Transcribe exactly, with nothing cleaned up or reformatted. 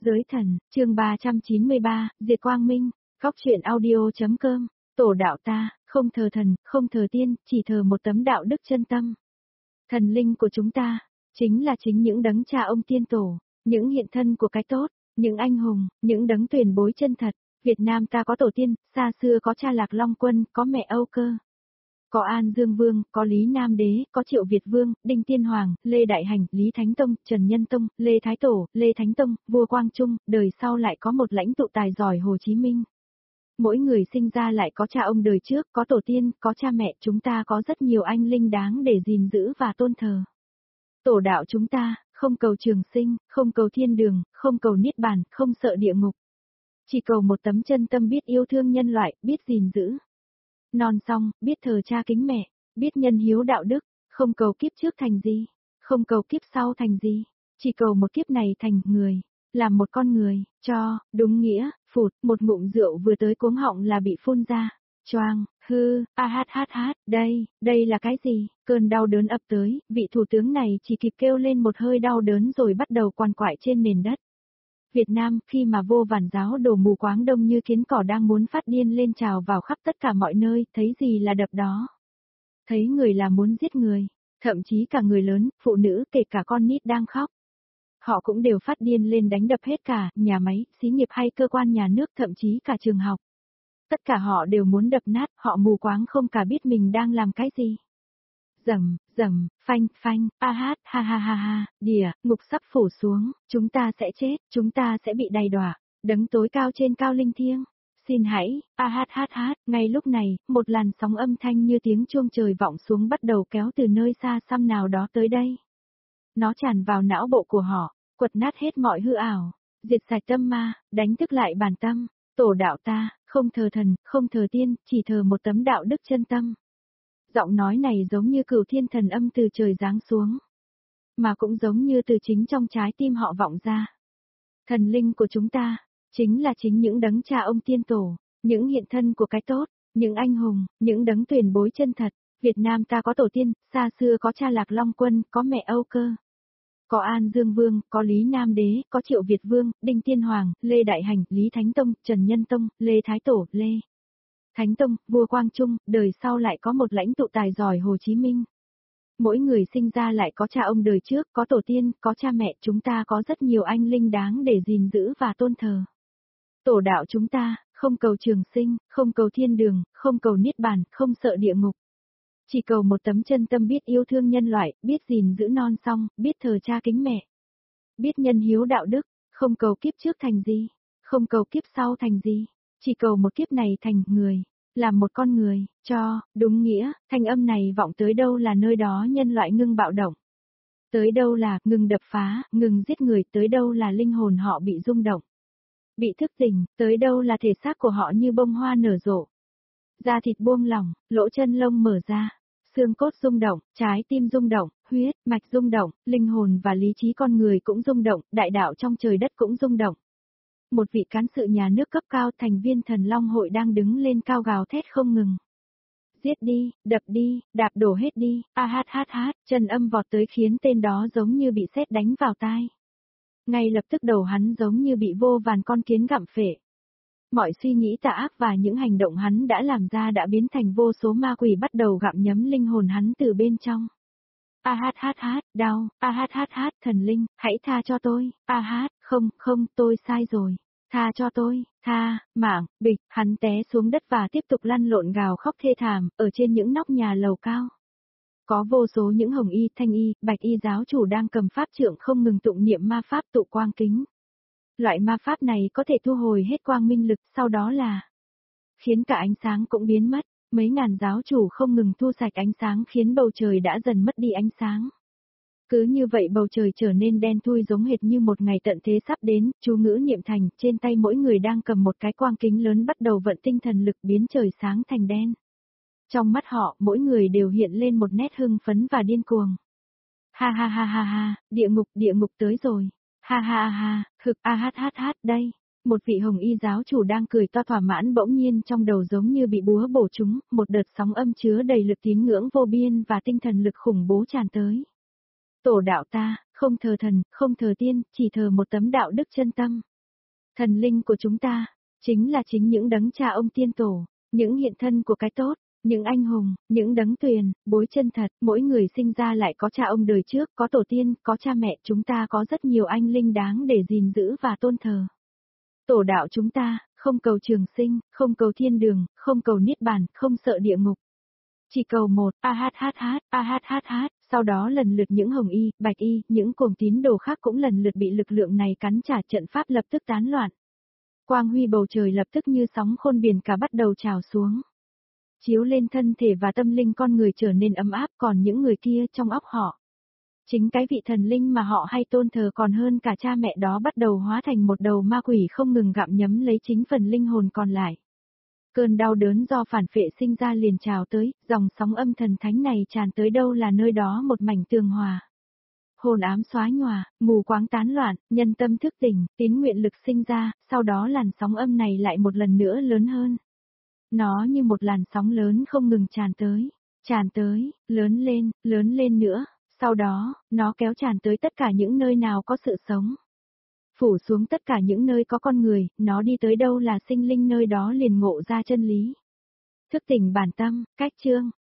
Giới thần, chương ba trăm chín mươi ba, Diệt Quang Minh, góc truyện audio.com, tổ đạo ta, không thờ thần, không thờ tiên, chỉ thờ một tấm đạo đức chân tâm. Thần linh của chúng ta, chính là chính những đấng cha ông tiên tổ, những hiện thân của cái tốt, những anh hùng, những đấng tuyển bối chân thật. Việt Nam ta có tổ tiên, xa xưa có cha Lạc Long Quân, có mẹ Âu Cơ. Có An Dương Vương, có Lý Nam Đế, có Triệu Việt Vương, Đinh Tiên Hoàng, Lê Đại Hành, Lý Thánh Tông, Trần Nhân Tông, Lê Thái Tổ, Lê Thánh Tông, vua Quang Trung, đời sau lại có một lãnh tụ tài giỏi Hồ Chí Minh. Mỗi người sinh ra lại có cha ông đời trước, có tổ tiên, có cha mẹ, chúng ta có rất nhiều anh linh đáng để gìn giữ và tôn thờ. Tổ đạo chúng ta, không cầu trường sinh, không cầu thiên đường, không cầu niết bàn, không sợ địa ngục. Chỉ cầu một tấm chân tâm biết yêu thương nhân loại, biết gìn giữ. Non song, biết thờ cha kính mẹ, biết nhân hiếu đạo đức, không cầu kiếp trước thành gì, không cầu kiếp sau thành gì, chỉ cầu một kiếp này thành người, làm một con người, cho, đúng nghĩa, phụt, một ngụm rượu vừa tới cuống họng là bị phun ra, choang, hư, a hát hát hát, đây, đây là cái gì, cơn đau đớn ập tới, vị thủ tướng này chỉ kịp kêu lên một hơi đau đớn rồi bắt đầu quằn quại trên nền đất. Việt Nam, khi mà vô vàn giáo đồ mù quáng đông như kiến cỏ đang muốn phát điên lên trào vào khắp tất cả mọi nơi, thấy gì là đập đó. Thấy người là muốn giết người, thậm chí cả người lớn, phụ nữ, kể cả con nít đang khóc. Họ cũng đều phát điên lên đánh đập hết cả, nhà máy, xí nghiệp hay cơ quan nhà nước, thậm chí cả trường học. Tất cả họ đều muốn đập nát, họ mù quáng không cả biết mình đang làm cái gì. Rầm, rầm, phanh, phanh, a hát, ha ha ha ha, đìa, ngục sắp phủ xuống, chúng ta sẽ chết, chúng ta sẽ bị đầy đọa, đấng tối cao trên cao linh thiêng. Xin hãy, a hát hát hát, ngay lúc này, một làn sóng âm thanh như tiếng chuông trời vọng xuống bắt đầu kéo từ nơi xa xăm nào đó tới đây. Nó tràn vào não bộ của họ, quật nát hết mọi hư ảo, diệt sạch tâm ma, đánh thức lại bản tâm, tổ đạo ta, không thờ thần, không thờ tiên, chỉ thờ một tấm đạo đức chân tâm. Giọng nói này giống như cửu thiên thần âm từ trời giáng xuống, mà cũng giống như từ chính trong trái tim họ vọng ra. Thần linh của chúng ta, chính là chính những đấng cha ông tiên tổ, những hiện thân của cái tốt, những anh hùng, những đấng tuyển bối chân thật. Việt Nam ta có tổ tiên, xa xưa có cha Lạc Long Quân, có mẹ Âu Cơ. Có An Dương Vương, có Lý Nam Đế, có Triệu Việt Vương, Đinh Tiên Hoàng, Lê Đại Hành, Lý Thánh Tông, Trần Nhân Tông, Lê Thái Tổ, Lê Thánh Tông, vua Quang Trung, đời sau lại có một lãnh tụ tài giỏi Hồ Chí Minh. Mỗi người sinh ra lại có cha ông đời trước, có tổ tiên, có cha mẹ, chúng ta có rất nhiều anh linh đáng để gìn giữ và tôn thờ. Tổ đạo chúng ta, không cầu trường sinh, không cầu thiên đường, không cầu niết bàn, không sợ địa ngục. Chỉ cầu một tấm chân tâm biết yêu thương nhân loại, biết gìn giữ non song, biết thờ cha kính mẹ. Biết nhân hiếu đạo đức, không cầu kiếp trước thành gì, không cầu kiếp sau thành gì, chỉ cầu một kiếp này thành người, làm một con người, cho, đúng nghĩa, thanh âm này vọng tới đâu là nơi đó nhân loại ngưng bạo động. Tới đâu là ngừng đập phá, ngừng giết người, tới đâu là linh hồn họ bị rung động. Bị thức tỉnh, tới đâu là thể xác của họ như bông hoa nở rộ. Da thịt buông lỏng, lỗ chân lông mở ra, xương cốt rung động, trái tim rung động, huyết, mạch rung động, linh hồn và lý trí con người cũng rung động, đại đạo trong trời đất cũng rung động. Một vị cán sự nhà nước cấp cao thành viên Thần Long Hội đang đứng lên cao gào thét không ngừng. Giết đi, đập đi, đạp đổ hết đi, a hát hát hát, chân âm vọt tới khiến tên đó giống như bị sét đánh vào tai. Ngay lập tức đầu hắn giống như bị vô vàn con kiến gặm phệ. Mọi suy nghĩ tà ác và những hành động hắn đã làm ra đã biến thành vô số ma quỷ bắt đầu gặm nhấm linh hồn hắn từ bên trong. A hát hát hát, đau, a hát hát hát, thần linh, hãy tha cho tôi, a hát, không, không, tôi sai rồi, tha cho tôi, tha, mạng, bịch, hắn té xuống đất và tiếp tục lăn lộn gào khóc thê thảm, ở trên những nóc nhà lầu cao. Có vô số những hồng y, thanh y, bạch y giáo chủ đang cầm pháp trượng không ngừng tụng niệm ma pháp tụ quang kính. Loại ma pháp này có thể thu hồi hết quang minh lực, sau đó là khiến cả ánh sáng cũng biến mất. Mấy ngàn giáo chủ không ngừng thu sạch ánh sáng khiến bầu trời đã dần mất đi ánh sáng. Cứ như vậy bầu trời trở nên đen thui giống hệt như một ngày tận thế sắp đến, chú ngữ niệm thành, trên tay mỗi người đang cầm một cái quang kính lớn bắt đầu vận tinh thần lực biến trời sáng thành đen. Trong mắt họ, mỗi người đều hiện lên một nét hưng phấn và điên cuồng. Ha ha ha ha ha, địa ngục, địa ngục tới rồi. Ha ha ha, hực a hát hát hát, đây. Một vị hồng y giáo chủ đang cười to thỏa mãn bỗng nhiên trong đầu giống như bị búa bổ trúng, một đợt sóng âm chứa đầy lực tín ngưỡng vô biên và tinh thần lực khủng bố tràn tới. Tổ đạo ta, không thờ thần, không thờ tiên, chỉ thờ một tấm đạo đức chân tâm. Thần linh của chúng ta, chính là chính những đấng cha ông tiên tổ, những hiện thân của cái tốt, những anh hùng, những đấng tuyền, bối chân thật, mỗi người sinh ra lại có cha ông đời trước, có tổ tiên, có cha mẹ, chúng ta có rất nhiều anh linh đáng để gìn giữ và tôn thờ. Tổ đạo chúng ta, không cầu trường sinh, không cầu thiên đường, không cầu niết bàn, không sợ địa ngục. Chỉ cầu một, a hát hát hát, a hát hát hát, sau đó lần lượt những hồng y, bạch y, những cuồng tín đồ khác cũng lần lượt bị lực lượng này cắn trả, trận pháp lập tức tán loạn. Quang huy bầu trời lập tức như sóng khôn biển cả bắt đầu trào xuống. Chiếu lên thân thể và tâm linh con người trở nên ấm áp, còn những người kia trong óc họ. Chính cái vị thần linh mà họ hay tôn thờ còn hơn cả cha mẹ đó bắt đầu hóa thành một đầu ma quỷ không ngừng gặm nhấm lấy chính phần linh hồn còn lại. Cơn đau đớn do phản phệ sinh ra liền trào tới, dòng sóng âm thần thánh này tràn tới đâu là nơi đó một mảnh tường hòa. Hồn ám xóa nhòa, mù quáng tán loạn, nhân tâm thức tỉnh, tín nguyện lực sinh ra, sau đó làn sóng âm này lại một lần nữa lớn hơn. Nó như một làn sóng lớn không ngừng tràn tới, tràn tới, lớn lên, lớn lên nữa, sau đó, nó kéo tràn tới tất cả những nơi nào có sự sống. Phủ xuống tất cả những nơi có con người, nó đi tới đâu là sinh linh nơi đó liền ngộ ra chân lý. Thức tỉnh bản tâm, cách chương.